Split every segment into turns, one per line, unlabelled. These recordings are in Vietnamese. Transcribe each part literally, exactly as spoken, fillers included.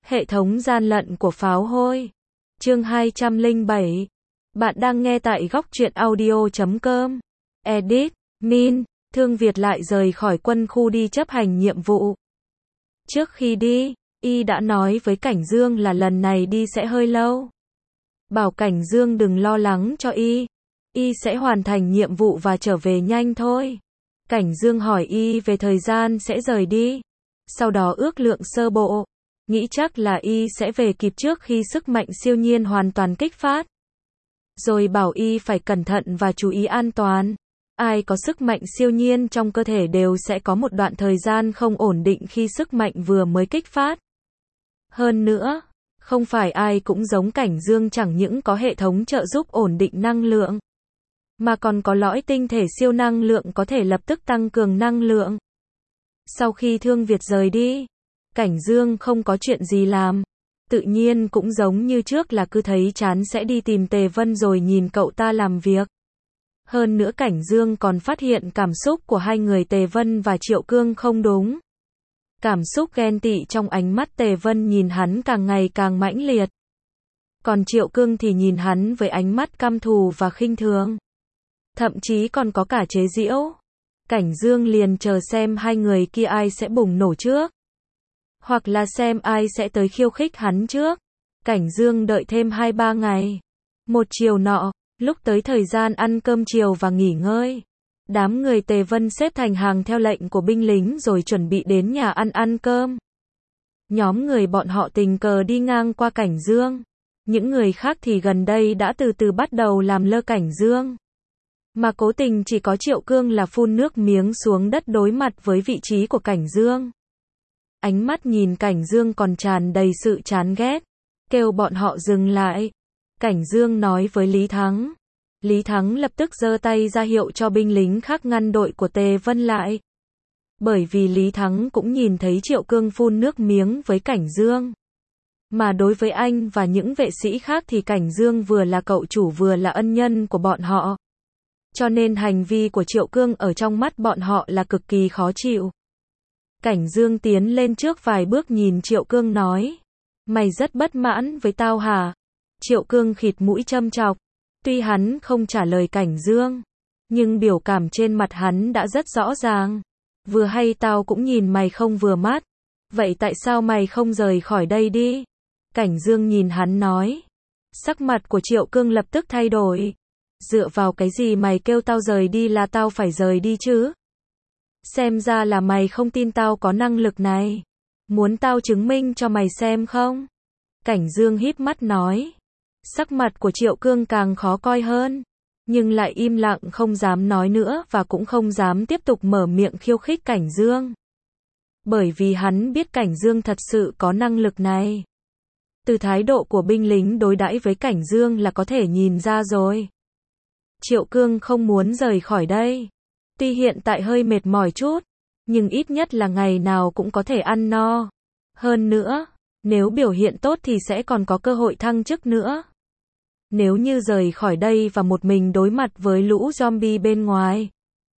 Hệ thống gian lận của pháo hôi. Chương hai trăm lẻ bảy. Bạn đang nghe tại góc truyện audio chấm com. Edit, Min, Thương Việt lại rời khỏi quân khu đi chấp hành nhiệm vụ. Trước khi đi, y đã nói với Cảnh Dương là lần này đi sẽ hơi lâu. Bảo Cảnh Dương đừng lo lắng cho y. Y sẽ hoàn thành nhiệm vụ và trở về nhanh thôi. Cảnh Dương hỏi y về thời gian sẽ rời đi. Sau đó ước lượng sơ bộ. Nghĩ chắc là y sẽ về kịp trước khi sức mạnh siêu nhiên hoàn toàn kích phát. Rồi bảo y phải cẩn thận và chú ý an toàn. Ai có sức mạnh siêu nhiên trong cơ thể đều sẽ có một đoạn thời gian không ổn định khi sức mạnh vừa mới kích phát. Hơn nữa, không phải ai cũng giống Cảnh Dương chẳng những có hệ thống trợ giúp ổn định năng lượng, mà còn có lõi tinh thể siêu năng lượng có thể lập tức tăng cường năng lượng. Sau khi Thương Việt rời đi, Cảnh Dương không có chuyện gì làm. Tự nhiên cũng giống như trước là cứ thấy chán sẽ đi tìm Tề Vân rồi nhìn cậu ta làm việc. Hơn nữa Cảnh Dương còn phát hiện cảm xúc của hai người Tề Vân và Triệu Cương không đúng. Cảm xúc ghen tị trong ánh mắt Tề Vân nhìn hắn càng ngày càng mãnh liệt. Còn Triệu Cương thì nhìn hắn với ánh mắt căm thù và khinh thường. Thậm chí còn có cả chế giễu. Cảnh Dương liền chờ xem hai người kia ai sẽ bùng nổ trước. Hoặc là xem ai sẽ tới khiêu khích hắn trước. Cảnh Dương đợi thêm hai ba ngày. Một chiều nọ, lúc tới thời gian ăn cơm chiều và nghỉ ngơi, đám người Tề Vân xếp thành hàng theo lệnh của binh lính rồi chuẩn bị đến nhà ăn ăn cơm. Nhóm người bọn họ tình cờ đi ngang qua Cảnh Dương. Những người khác thì gần đây đã từ từ bắt đầu làm lơ Cảnh Dương. Mà cố tình chỉ có Triệu Cương là phun nước miếng xuống đất đối mặt với vị trí của Cảnh Dương. Ánh mắt nhìn Cảnh Dương còn tràn đầy sự chán ghét. Kêu bọn họ dừng lại. Cảnh Dương nói với Lý Thắng. Lý Thắng lập tức giơ tay ra hiệu cho binh lính khác ngăn đội của Tề Vân lại. Bởi vì Lý Thắng cũng nhìn thấy Triệu Cương phun nước miếng với Cảnh Dương. Mà đối với anh và những vệ sĩ khác thì Cảnh Dương vừa là cậu chủ vừa là ân nhân của bọn họ. Cho nên hành vi của Triệu Cương ở trong mắt bọn họ là cực kỳ khó chịu. Cảnh Dương tiến lên trước vài bước nhìn Triệu Cương nói. Mày rất bất mãn với tao hả? Triệu Cương khịt mũi châm chọc. Tuy hắn không trả lời Cảnh Dương, nhưng biểu cảm trên mặt hắn đã rất rõ ràng. Vừa hay tao cũng nhìn mày không vừa mắt. Vậy tại sao mày không rời khỏi đây đi? Cảnh Dương nhìn hắn nói. Sắc mặt của Triệu Cương lập tức thay đổi. Dựa vào cái gì mày kêu tao rời đi là tao phải rời đi chứ? Xem ra là mày không tin tao có năng lực này. Muốn tao chứng minh cho mày xem không? Cảnh Dương híp mắt nói. Sắc mặt của Triệu Cương càng khó coi hơn. Nhưng lại im lặng không dám nói nữa và cũng không dám tiếp tục mở miệng khiêu khích Cảnh Dương. Bởi vì hắn biết Cảnh Dương thật sự có năng lực này. Từ thái độ của binh lính đối đãi với Cảnh Dương là có thể nhìn ra rồi. Triệu Cương không muốn rời khỏi đây. Tuy hiện tại hơi mệt mỏi chút, nhưng ít nhất là ngày nào cũng có thể ăn no. Hơn nữa, nếu biểu hiện tốt thì sẽ còn có cơ hội thăng chức nữa. Nếu như rời khỏi đây và một mình đối mặt với lũ zombie bên ngoài,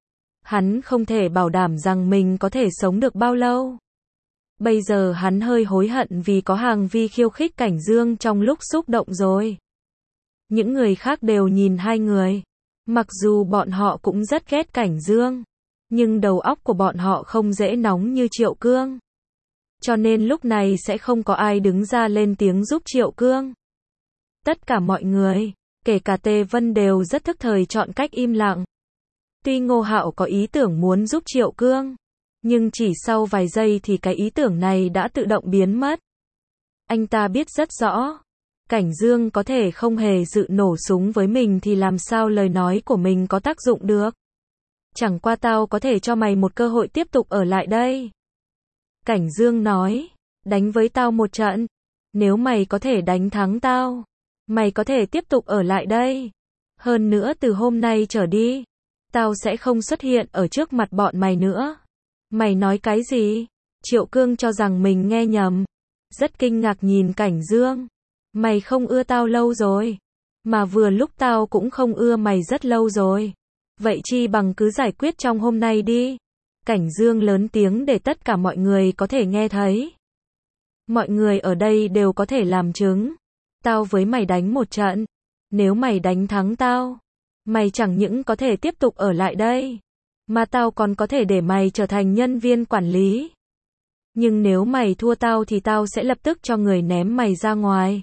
hắn không thể bảo đảm rằng mình có thể sống được bao lâu. Bây giờ hắn hơi hối hận vì có hàng vi khiêu khích Cảnh Dương trong lúc xúc động rồi. Những người khác đều nhìn hai người. Mặc dù bọn họ cũng rất ghét Cảnh Dương, nhưng đầu óc của bọn họ không dễ nóng như Triệu Cương. Cho nên lúc này sẽ không có ai đứng ra lên tiếng giúp Triệu Cương. Tất cả mọi người, kể cả Tề Vân đều rất thức thời chọn cách im lặng. Tuy Ngô Hạo có ý tưởng muốn giúp Triệu Cương, nhưng chỉ sau vài giây thì cái ý tưởng này đã tự động biến mất. Anh ta biết rất rõ. Cảnh Dương có thể không hề dự nổ súng với mình thì làm sao lời nói của mình có tác dụng được. Chẳng qua tao có thể cho mày một cơ hội tiếp tục ở lại đây. Cảnh Dương nói, đánh với tao một trận. Nếu mày có thể đánh thắng tao, mày có thể tiếp tục ở lại đây. Hơn nữa từ hôm nay trở đi, tao sẽ không xuất hiện ở trước mặt bọn mày nữa. Mày nói cái gì? Triệu Cương cho rằng mình nghe nhầm. Rất kinh ngạc nhìn Cảnh Dương. Mày không ưa tao lâu rồi. Mà vừa lúc tao cũng không ưa mày rất lâu rồi. Vậy chi bằng cứ giải quyết trong hôm nay đi. Cảnh Dương lớn tiếng để tất cả mọi người có thể nghe thấy. Mọi người ở đây đều có thể làm chứng. Tao với mày đánh một trận. Nếu mày đánh thắng tao, mày chẳng những có thể tiếp tục ở lại đây, mà tao còn có thể để mày trở thành nhân viên quản lý. Nhưng nếu mày thua tao thì tao sẽ lập tức cho người ném mày ra ngoài.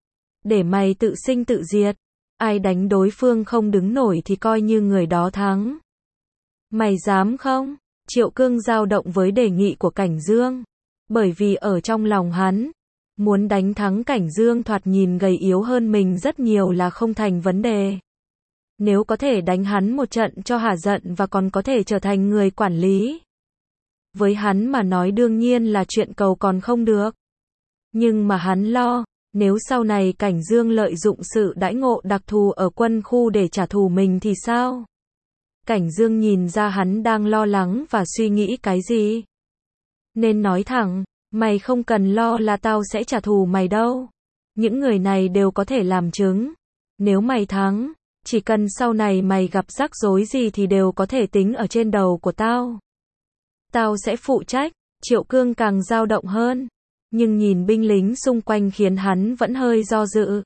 Để mày tự sinh tự diệt. Ai đánh đối phương không đứng nổi thì coi như người đó thắng. Mày dám không? Triệu Cương dao động với đề nghị của Cảnh Dương. Bởi vì ở trong lòng hắn, muốn đánh thắng Cảnh Dương thoạt nhìn gầy yếu hơn mình rất nhiều là không thành vấn đề. Nếu có thể đánh hắn một trận cho hả giận và còn có thể trở thành người quản lý, với hắn mà nói đương nhiên là chuyện cầu còn không được. Nhưng mà hắn lo, nếu sau này Cảnh Dương lợi dụng sự đãi ngộ đặc thù ở quân khu để trả thù mình thì sao? Cảnh Dương nhìn ra hắn đang lo lắng và suy nghĩ cái gì. Nên nói thẳng, mày không cần lo là tao sẽ trả thù mày đâu. Những người này đều có thể làm chứng. Nếu mày thắng, chỉ cần sau này mày gặp rắc rối gì thì đều có thể tính ở trên đầu của tao. Tao sẽ phụ trách. Triệu Cương càng dao động hơn. Nhưng nhìn binh lính xung quanh khiến hắn vẫn hơi do dự.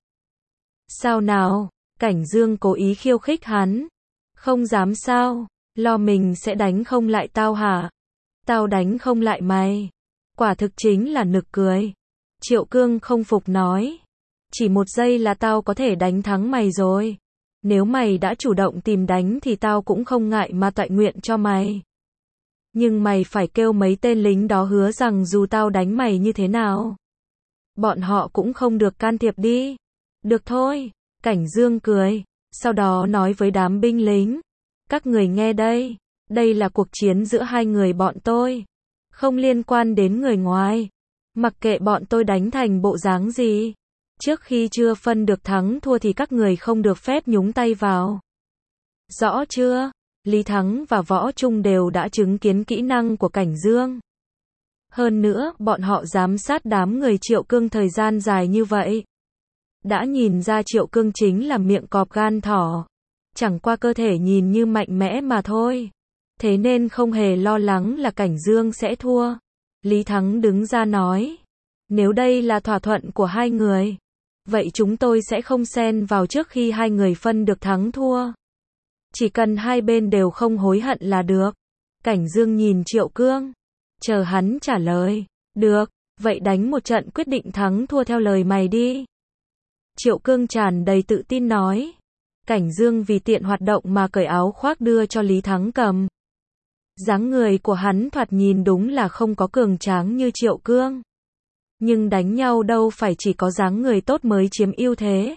Sao nào? Cảnh Dương cố ý khiêu khích hắn. Không dám sao? Lo mình sẽ đánh không lại tao hả? Tao đánh không lại mày. Quả thực chính là nực cười. Triệu Cương không phục nói. Chỉ một giây là tao có thể đánh thắng mày rồi. Nếu mày đã chủ động tìm đánh thì tao cũng không ngại mà tọa nguyện cho mày. Nhưng mày phải kêu mấy tên lính đó hứa rằng dù tao đánh mày như thế nào, bọn họ cũng không được can thiệp đi. Được thôi. Cảnh Dương cười. Sau đó nói với đám binh lính. Các người nghe đây. Đây là cuộc chiến giữa hai người bọn tôi. Không liên quan đến người ngoài. Mặc kệ bọn tôi đánh thành bộ dáng gì. Trước khi chưa phân được thắng thua thì các người không được phép nhúng tay vào. Rõ chưa? Lý Thắng và Võ Trung đều đã chứng kiến kỹ năng của Cảnh Dương. Hơn nữa, bọn họ giám sát đám người Triệu Cương thời gian dài như vậy. Đã nhìn ra Triệu Cương chính là miệng cọp gan thỏ. Chẳng qua cơ thể nhìn như mạnh mẽ mà thôi. Thế nên không hề lo lắng là Cảnh Dương sẽ thua. Lý Thắng đứng ra nói. Nếu đây là thỏa thuận của hai người, vậy chúng tôi sẽ không xen vào trước khi hai người phân được thắng thua. Chỉ cần hai bên đều không hối hận là được. Cảnh Dương nhìn Triệu Cương. Chờ hắn trả lời. Được, vậy đánh một trận quyết định thắng thua theo lời mày đi. Triệu Cương tràn đầy tự tin nói. Cảnh Dương vì tiện hoạt động mà cởi áo khoác đưa cho Lý Thắng cầm. Dáng người của hắn thoạt nhìn đúng là không có cường tráng như Triệu Cương. Nhưng đánh nhau đâu phải chỉ có dáng người tốt mới chiếm ưu thế.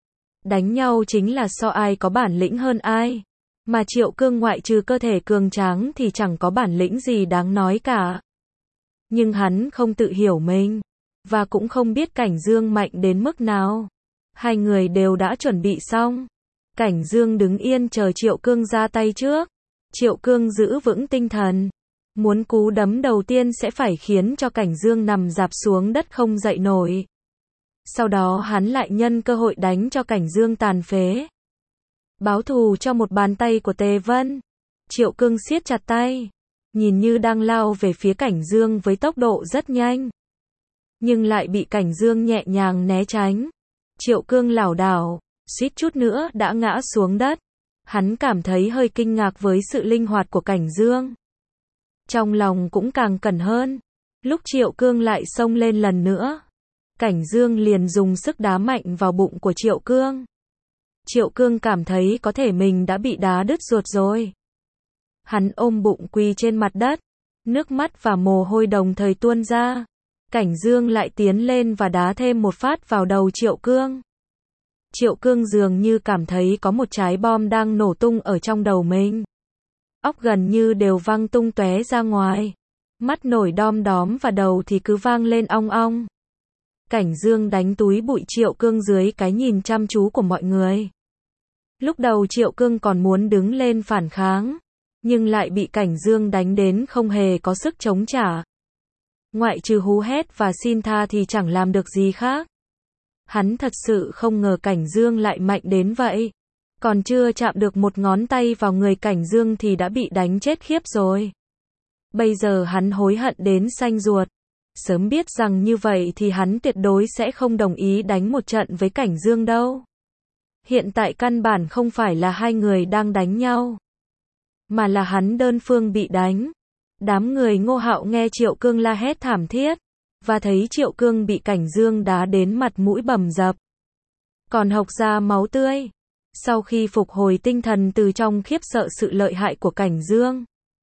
Đánh nhau chính là so ai có bản lĩnh hơn ai. Mà Triệu Cương ngoại trừ cơ thể cường tráng thì chẳng có bản lĩnh gì đáng nói cả. Nhưng hắn không tự hiểu mình. Và cũng không biết Cảnh Dương mạnh đến mức nào. Hai người đều đã chuẩn bị xong. Cảnh Dương đứng yên chờ Triệu Cương ra tay trước. Triệu Cương giữ vững tinh thần. Muốn cú đấm đầu tiên sẽ phải khiến cho Cảnh Dương nằm rạp xuống đất không dậy nổi. Sau đó hắn lại nhân cơ hội đánh cho Cảnh Dương tàn phế. Báo thù cho một bàn tay của Tề Vân. Triệu Cương siết chặt tay. Nhìn như đang lao về phía Cảnh Dương với tốc độ rất nhanh. Nhưng lại bị Cảnh Dương nhẹ nhàng né tránh. Triệu Cương lảo đảo, suýt chút nữa đã ngã xuống đất. Hắn cảm thấy hơi kinh ngạc với sự linh hoạt của Cảnh Dương. Trong lòng cũng càng cẩn hơn. Lúc Triệu Cương lại xông lên lần nữa, Cảnh Dương liền dùng sức đá mạnh vào bụng của Triệu Cương. Triệu Cương cảm thấy có thể mình đã bị đá đứt ruột rồi. Hắn ôm bụng quỳ trên mặt đất, nước mắt và mồ hôi đồng thời tuôn ra. Cảnh Dương lại tiến lên và đá thêm một phát vào đầu Triệu Cương. Triệu Cương dường như cảm thấy có một trái bom đang nổ tung ở trong đầu mình. Óc gần như đều văng tung tóe ra ngoài. Mắt nổi đom đóm và đầu thì cứ vang lên ong ong. Cảnh Dương đánh túi bụi Triệu Cương dưới cái nhìn chăm chú của mọi người. Lúc đầu Triệu Cương còn muốn đứng lên phản kháng, nhưng lại bị Cảnh Dương đánh đến không hề có sức chống trả. Ngoại trừ hú hét và xin tha thì chẳng làm được gì khác. Hắn thật sự không ngờ Cảnh Dương lại mạnh đến vậy. Còn chưa chạm được một ngón tay vào người Cảnh Dương thì đã bị đánh chết khiếp rồi. Bây giờ hắn hối hận đến xanh ruột. Sớm biết rằng như vậy thì hắn tuyệt đối sẽ không đồng ý đánh một trận với Cảnh Dương đâu. Hiện tại căn bản không phải là hai người đang đánh nhau, mà là hắn đơn phương bị đánh. Đám người Ngô Hạo nghe Triệu Cương la hét thảm thiết, và thấy Triệu Cương bị Cảnh Dương đá đến mặt mũi bầm dập, còn hộc ra máu tươi. Sau khi phục hồi tinh thần từ trong khiếp sợ sự lợi hại của Cảnh Dương,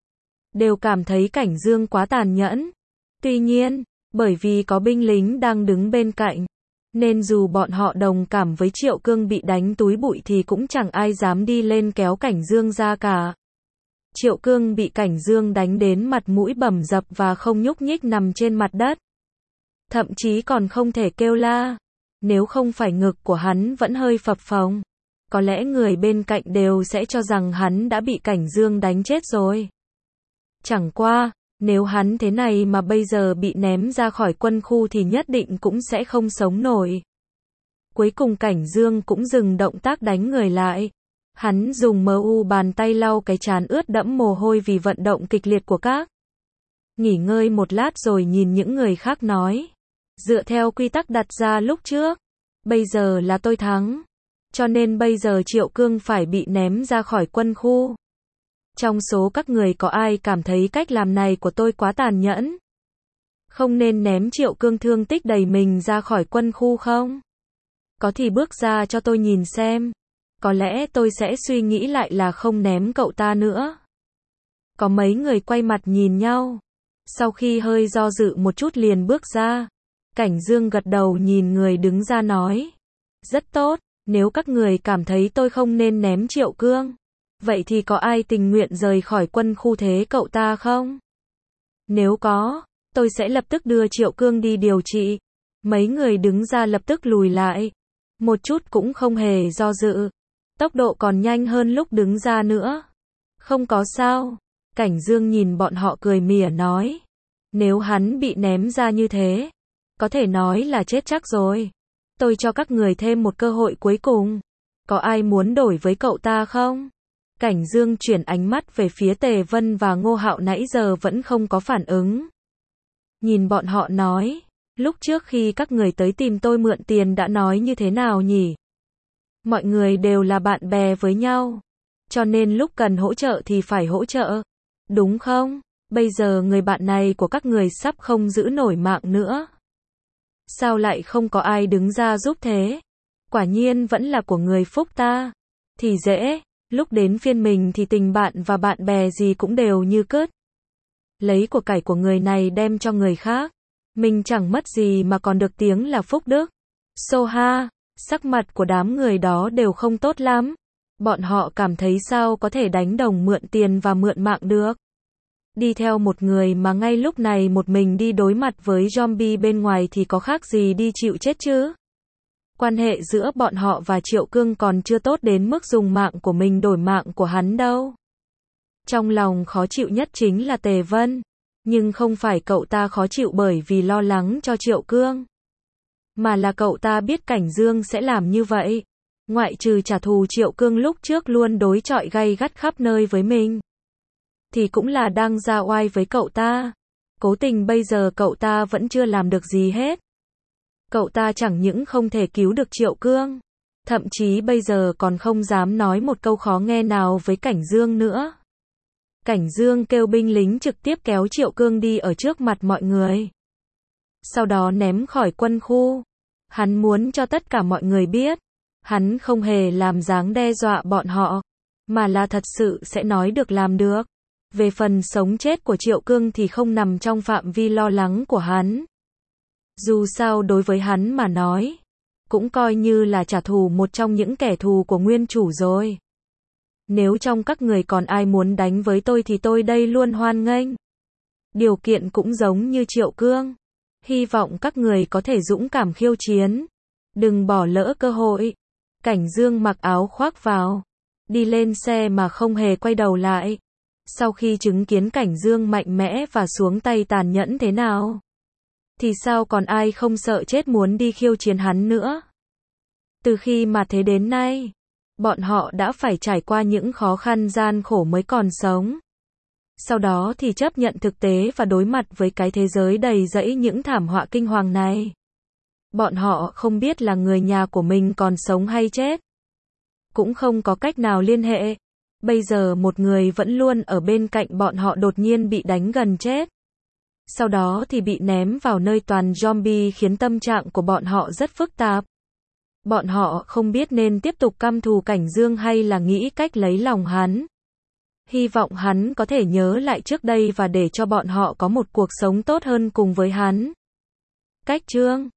đều cảm thấy Cảnh Dương quá tàn nhẫn. Tuy nhiên, bởi vì có binh lính đang đứng bên cạnh, nên dù bọn họ đồng cảm với Triệu Cương bị đánh túi bụi thì cũng chẳng ai dám đi lên kéo Cảnh Dương ra cả. Triệu Cương bị Cảnh Dương đánh đến mặt mũi bầm dập và không nhúc nhích nằm trên mặt đất. Thậm chí còn không thể kêu la. Nếu không phải ngực của hắn vẫn hơi phập phồng, có lẽ người bên cạnh đều sẽ cho rằng hắn đã bị Cảnh Dương đánh chết rồi. Chẳng qua, nếu hắn thế này mà bây giờ bị ném ra khỏi quân khu thì nhất định cũng sẽ không sống nổi. Cuối cùng Cảnh Dương cũng dừng động tác đánh người lại. Hắn dùng mờ u bàn tay lau cái trán ướt đẫm mồ hôi vì vận động kịch liệt của các. Nghỉ ngơi một lát rồi nhìn những người khác nói. Dựa theo quy tắc đặt ra lúc trước, bây giờ là tôi thắng. Cho nên bây giờ Triệu Cương phải bị ném ra khỏi quân khu. Trong số các người có ai cảm thấy cách làm này của tôi quá tàn nhẫn? Không nên ném Triệu Cương thương tích đầy mình ra khỏi quân khu không? Có thì bước ra cho tôi nhìn xem. Có lẽ tôi sẽ suy nghĩ lại là không ném cậu ta nữa. Có mấy người quay mặt nhìn nhau. Sau khi hơi do dự một chút liền bước ra. Cảnh Dương gật đầu nhìn người đứng ra nói. Rất tốt, nếu các người cảm thấy tôi không nên ném Triệu Cương, vậy thì có ai tình nguyện rời khỏi quân khu thế cậu ta không? Nếu có, tôi sẽ lập tức đưa Triệu Cương đi điều trị. Mấy người đứng ra lập tức lùi lại. Một chút cũng không hề do dự. Tốc độ còn nhanh hơn lúc đứng ra nữa. Không có sao. Cảnh Dương nhìn bọn họ cười mỉa nói. Nếu hắn bị ném ra như thế, có thể nói là chết chắc rồi. Tôi cho các người thêm một cơ hội cuối cùng. Có ai muốn đổi với cậu ta không? Cảnh Dương chuyển ánh mắt về phía Tề Vân và Ngô Hạo nãy giờ vẫn không có phản ứng. Nhìn bọn họ nói. Lúc trước khi các người tới tìm tôi mượn tiền đã nói như thế nào nhỉ? Mọi người đều là bạn bè với nhau. Cho nên lúc cần hỗ trợ thì phải hỗ trợ. Đúng không? Bây giờ người bạn này của các người sắp không giữ nổi mạng nữa. Sao lại không có ai đứng ra giúp thế? Quả nhiên vẫn là của người phúc ta. Thì dễ, lúc đến phiên mình thì tình bạn và bạn bè gì cũng đều như cứt. Lấy của cải của người này đem cho người khác. Mình chẳng mất gì mà còn được tiếng là phúc đức. Xô ha, sắc mặt của đám người đó đều không tốt lắm. Bọn họ cảm thấy sao có thể đánh đồng mượn tiền và mượn mạng được. Đi theo một người mà ngay lúc này một mình đi đối mặt với zombie bên ngoài thì có khác gì đi chịu chết chứ. Quan hệ giữa bọn họ và Triệu Cương còn chưa tốt đến mức dùng mạng của mình đổi mạng của hắn đâu. Trong lòng khó chịu nhất chính là Tề Vân. Nhưng không phải cậu ta khó chịu bởi vì lo lắng cho Triệu Cương, mà là cậu ta biết Cảnh Dương sẽ làm như vậy. Ngoại trừ trả thù Triệu Cương lúc trước luôn đối chọi gay gắt khắp nơi với mình, thì cũng là đang ra oai với cậu ta. Cố tình bây giờ cậu ta vẫn chưa làm được gì hết. Cậu ta chẳng những không thể cứu được Triệu Cương, thậm chí bây giờ còn không dám nói một câu khó nghe nào với Cảnh Dương nữa. Cảnh Dương kêu binh lính trực tiếp kéo Triệu Cương đi ở trước mặt mọi người. Sau đó ném khỏi quân khu. Hắn muốn cho tất cả mọi người biết. Hắn không hề làm dáng đe dọa bọn họ, mà là thật sự sẽ nói được làm được. Về phần sống chết của Triệu Cương thì không nằm trong phạm vi lo lắng của hắn. Dù sao đối với hắn mà nói, cũng coi như là trả thù một trong những kẻ thù của nguyên chủ rồi. Nếu trong các người còn ai muốn đánh với tôi thì tôi đây luôn hoan nghênh. Điều kiện cũng giống như Triệu Cương. Hy vọng các người có thể dũng cảm khiêu chiến. Đừng bỏ lỡ cơ hội. Cảnh Dương mặc áo khoác vào, đi lên xe mà không hề quay đầu lại. Sau khi chứng kiến Cảnh Dương mạnh mẽ và xuống tay tàn nhẫn thế nào, thì sao còn ai không sợ chết muốn đi khiêu chiến hắn nữa. Từ khi mà thế đến nay, bọn họ đã phải trải qua những khó khăn gian khổ mới còn sống. Sau đó thì chấp nhận thực tế và đối mặt với cái thế giới đầy rẫy những thảm họa kinh hoàng này. Bọn họ không biết là người nhà của mình còn sống hay chết. Cũng không có cách nào liên hệ. Bây giờ một người vẫn luôn ở bên cạnh bọn họ đột nhiên bị đánh gần chết. Sau đó thì bị ném vào nơi toàn zombie khiến tâm trạng của bọn họ rất phức tạp. Bọn họ không biết nên tiếp tục căm thù Cảnh Dương hay là nghĩ cách lấy lòng hắn. Hy vọng hắn có thể nhớ lại trước đây và để cho bọn họ có một cuộc sống tốt hơn cùng với hắn. Cách chương